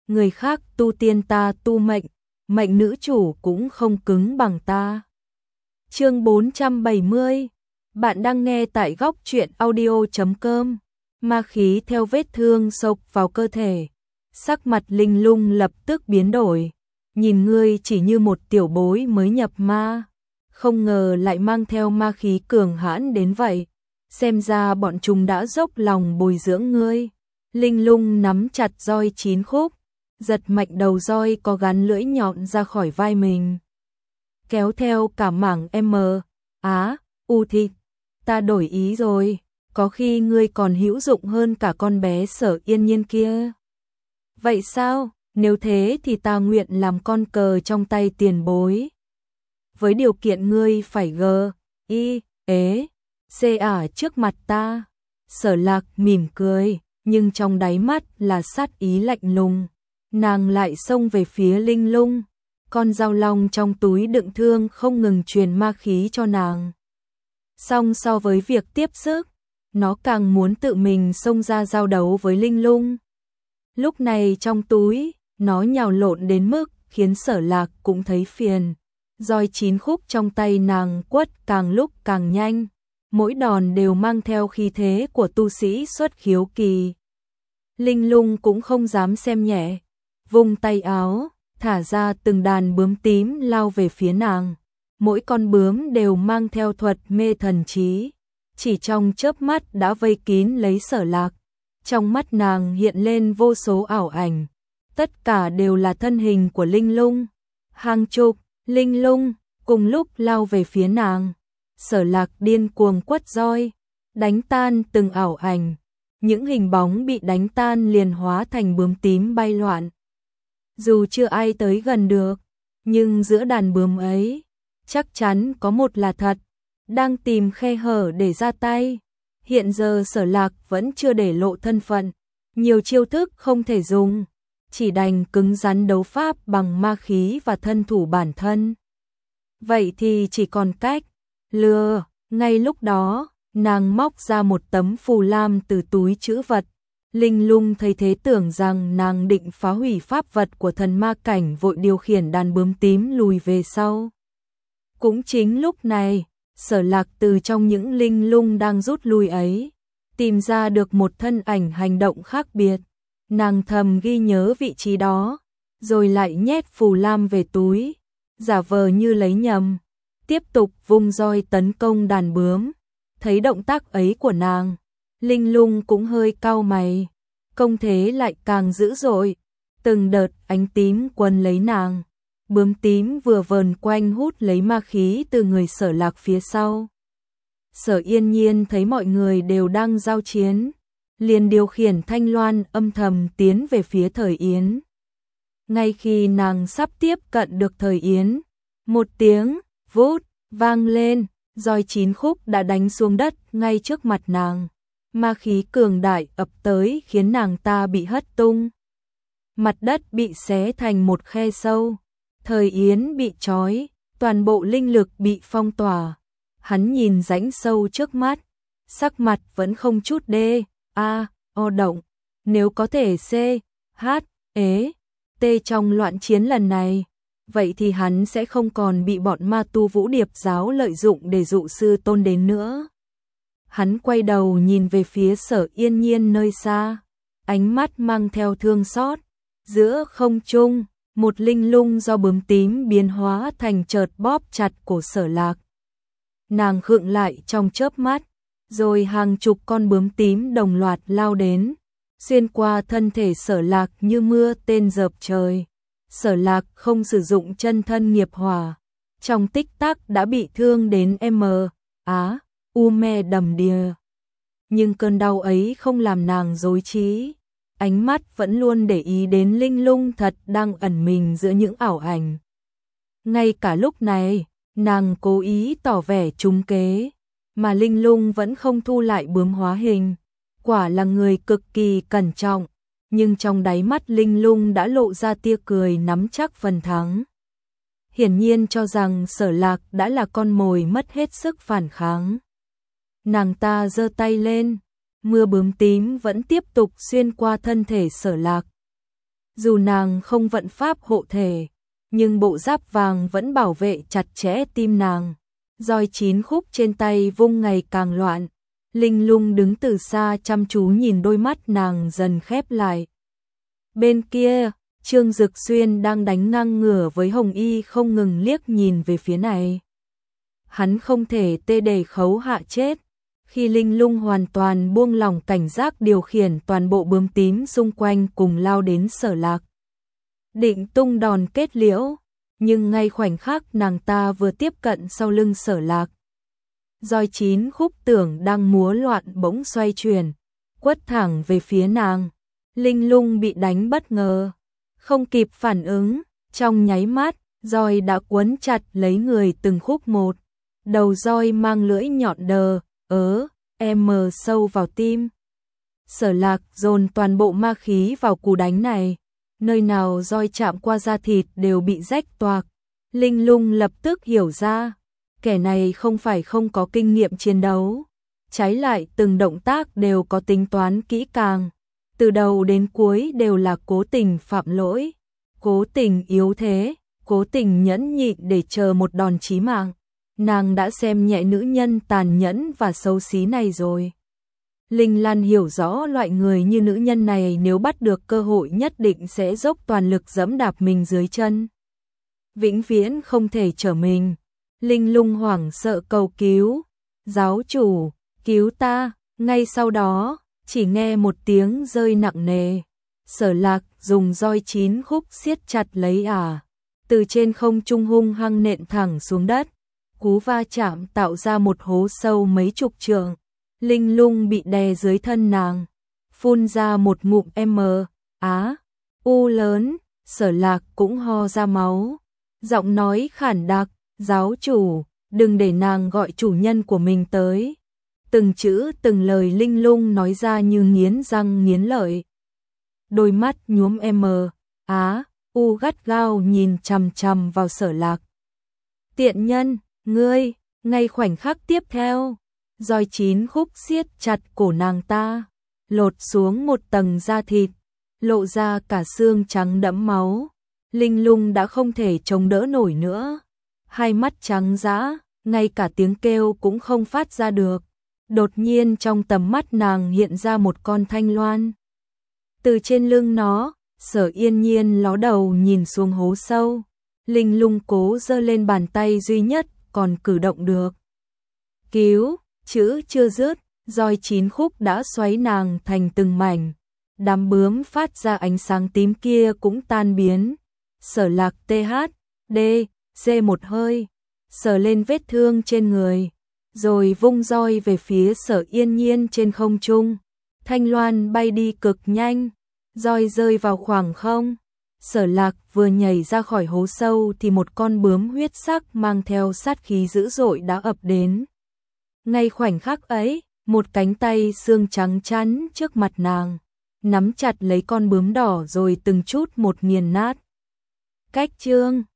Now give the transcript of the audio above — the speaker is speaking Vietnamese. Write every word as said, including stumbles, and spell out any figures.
người khác tu tiên ta tu mệnh, mệnh nữ chủ cũng không cứng bằng ta. Chương bốn trăm bảy mươi. Bạn đang nghe tại góc truyện audio chấm com. Ma khí theo vết thương xộc vào cơ thể. Sắc mặt Linh Lung lập tức biến đổi. Nhìn ngươi chỉ như một tiểu bối mới nhập ma, không ngờ lại mang theo ma khí cường hãn đến vậy. Xem ra bọn chúng đã dốc lòng bồi dưỡng ngươi. Linh Lung nắm chặt roi chín khúc, giật mạnh đầu roi có gắn lưỡi nhọn ra khỏi vai mình, kéo theo cả mảng M, Á, U thịt. Ta đổi ý rồi, có khi ngươi còn hữu dụng hơn cả con bé Sở Yên Nhiên kia. Vậy sao? Nếu thế thì ta nguyện làm con cờ trong tay tiền bối. Với điều kiện ngươi phải g, i, ế, c ả trước mặt ta. Sở Lạc mỉm cười, nhưng trong đáy mắt là sát ý lạnh lùng. Nàng lại xông về phía Linh Lung. Con dao long trong túi đựng thương không ngừng truyền ma khí cho nàng. Song so với việc tiếp sức, nó càng muốn tự mình xông ra giao đấu với Linh Lung. Lúc này trong túi, nó nhào lộn đến mức khiến Sở Lạc cũng thấy phiền. Roi chín khúc trong tay nàng quất càng lúc càng nhanh, mỗi đòn đều mang theo khí thế của tu sĩ xuất khiếu kỳ. Linh Lung cũng không dám xem nhẹ, vung tay áo, thả ra từng đàn bướm tím lao về phía nàng. Mỗi con bướm đều mang theo thuật mê thần trí, chỉ trong chớp mắt đã vây kín lấy Sở Lạc. Trong mắt nàng hiện lên vô số ảo ảnh, tất cả đều là thân hình của Linh Lung. Hàng chục Linh Lung cùng lúc lao về phía nàng. Sở Lạc điên cuồng quất roi, đánh tan từng ảo ảnh. Những hình bóng bị đánh tan liền hóa thành bướm tím bay loạn. Dù chưa ai tới gần được, nhưng giữa đàn bướm ấy, chắc chắn có một là thật, đang tìm khe hở để ra tay. Hiện giờ Sở Lạc vẫn chưa để lộ thân phận, nhiều chiêu thức không thể dùng, chỉ đành cứng rắn đấu pháp bằng ma khí và thân thủ bản thân. Vậy thì chỉ còn cách lừa. Ngay lúc đó, nàng móc ra một tấm phù lam từ túi trữ vật. Linh Lung thấy thế tưởng rằng nàng định phá hủy pháp vật của thần ma cảnh, vội điều khiển đàn bướm tím lùi về sau. Cũng chính lúc này, Sở Lạc từ trong những linh lung đang rút lui ấy, tìm ra được một thân ảnh hành động khác biệt. Nàng thầm ghi nhớ vị trí đó, rồi lại nhét phù lam về túi, giả vờ như lấy nhầm, tiếp tục vung roi tấn công đàn bướm. Thấy động tác ấy của nàng, Linh Lung cũng hơi cau mày, công thế lại càng dữ dội, từng đợt ánh tím quấn lấy nàng. Bướm tím vừa vờn quanh hút lấy ma khí từ người Sở Lạc phía sau. Sở Yên Nhiên thấy mọi người đều đang giao chiến, liền điều khiển thanh loan âm thầm tiến về phía Thời Yến. Ngay khi nàng sắp tiếp cận được Thời Yến, một tiếng vút vang lên, roi chín khúc đã đánh xuống đất ngay trước mặt nàng. Ma khí cường đại ập tới khiến nàng ta bị hất tung. Mặt đất bị xé thành một khe sâu. Thời Yến bị trói, toàn bộ linh lực bị phong tỏa. Hắn nhìn rãnh sâu trước mắt, sắc mặt vẫn không chút đê, a, o động. Nếu có thể C, H, ế, T trong loạn chiến lần này, vậy thì hắn sẽ không còn bị bọn ma tu Vũ Điệp giáo lợi dụng để dụ sư tôn đến nữa. Hắn quay đầu nhìn về phía Sở Yên Nhiên nơi xa, ánh mắt mang theo thương xót. Giữa không trung, một linh lung do bướm tím biến hóa thành chợt bóp chặt cổ Sở Lạc. Nàng khựng lại trong chớp mắt, rồi hàng chục con bướm tím đồng loạt lao đến, xuyên qua thân thể Sở Lạc như mưa tên dợp trời. Sở Lạc không sử dụng chân thân nghiệp hỏa, trong tích tắc đã bị thương đến M, Á, U me đầm đìa. Nhưng cơn đau ấy không làm nàng rối trí. Ánh mắt vẫn luôn để ý đến linh lung thật đang ẩn mình giữa những ảo ảnh. Ngay cả lúc này, nàng cố ý tỏ vẻ trúng kế, mà linh lung vẫn không thu lại bướm hóa hình. Quả là người cực kỳ cẩn trọng, nhưng trong đáy mắt linh lung đã lộ ra tia cười nắm chắc phần thắng. Hiển nhiên cho rằng Sở Lạc đã là con mồi mất hết sức phản kháng. Nàng ta giơ tay lên, mưa bướm tím vẫn tiếp tục xuyên qua thân thể Sở Lạc. Dù nàng không vận pháp hộ thể, nhưng bộ giáp vàng vẫn bảo vệ chặt chẽ tim nàng. Roi chín khúc trên tay vung ngày càng loạn. Linh Lung đứng từ xa chăm chú nhìn đôi mắt nàng dần khép lại. Bên kia, Trương Dực Xuyên đang đánh ngang ngửa với Hồng Y không ngừng liếc nhìn về phía này. Hắn không thể tê để khấu hạ chết. Khi Linh Lung hoàn toàn buông lỏng cảnh giác điều khiển toàn bộ bướm tím xung quanh cùng lao đến Sở Lạc. Định tung đòn kết liễu, nhưng ngay khoảnh khắc nàng ta vừa tiếp cận sau lưng Sở Lạc. Roi chín khúc tưởng đang múa loạn bỗng xoay chuyển, quất thẳng về phía nàng. Linh Lung bị đánh bất ngờ, không kịp phản ứng, trong nháy mắt, roi đã quấn chặt lấy người từng khúc một. Đầu roi mang lưỡi nhọn đờ, ớ, em sâu vào tim. Sở Lạc dồn toàn bộ ma khí vào cú đánh này, nơi nào roi chạm qua da thịt đều bị rách toạc. Linh Lung lập tức hiểu ra, kẻ này không phải không có kinh nghiệm chiến đấu, trái lại từng động tác đều có tính toán kỹ càng, từ đầu đến cuối đều là cố tình phạm lỗi, cố tình yếu thế, cố tình nhẫn nhịn để chờ một đòn chí mạng. Nàng đã xem nhẹ nữ nhân tàn nhẫn và xấu xí này rồi. Linh Lan hiểu rõ loại người như nữ nhân này nếu bắt được cơ hội nhất định sẽ dốc toàn lực giẫm đạp mình dưới chân. Vĩnh viễn không thể trở mình. Linh Lung hoảng sợ cầu cứu. Giáo chủ, cứu ta. Ngay sau đó, chỉ nghe một tiếng rơi nặng nề. Sở Lạc dùng roi chín khúc siết chặt lấy ả. Từ trên không trung hung hăng nện thẳng xuống đất. Cú va chạm tạo ra một hố sâu mấy chục trượng. Linh Lung bị đè dưới thân nàng, phun ra một ngụm M, á, u lớn, Sở Lạc cũng ho ra máu. Giọng nói khản đặc, giáo chủ, đừng để nàng gọi chủ nhân của mình tới. Từng chữ từng lời Linh Lung nói ra như nghiến răng nghiến lợi. Đôi mắt nhuốm M, á, u gắt gao nhìn chằm chằm vào Sở Lạc. Tiện nhân, ngươi, ngay khoảnh khắc tiếp theo. Roi chín khúc siết chặt cổ nàng ta, lột xuống một tầng da thịt, lộ ra cả xương trắng đẫm máu. Linh Lung đã không thể chống đỡ nổi nữa, hai mắt trắng dã, ngay cả tiếng kêu cũng không phát ra được. Đột nhiên trong tầm mắt nàng hiện ra một con thanh loan. Từ trên lưng nó, Sở Yên Nhiên ló đầu nhìn xuống hố sâu. Linh Lung cố giơ lên bàn tay duy nhất còn cử động được. Cứu! Chữ chưa dứt, roi chín khúc đã xoáy nàng thành từng mảnh. Đám bướm phát ra ánh sáng tím kia cũng tan biến. Sở Lạc tê hát, đê, dê một hơi, sờ lên vết thương trên người, rồi vung roi về phía Sở Yên Nhiên trên không trung. Thanh loan bay đi cực nhanh, roi rơi vào khoảng không. Sở Lạc vừa nhảy ra khỏi hố sâu thì một con bướm huyết sắc mang theo sát khí dữ dội đã ập đến. Ngay khoảnh khắc ấy, một cánh tay xương trắng chắn trước mặt nàng, nắm chặt lấy con bướm đỏ rồi từng chút một nghiền nát. Cách chương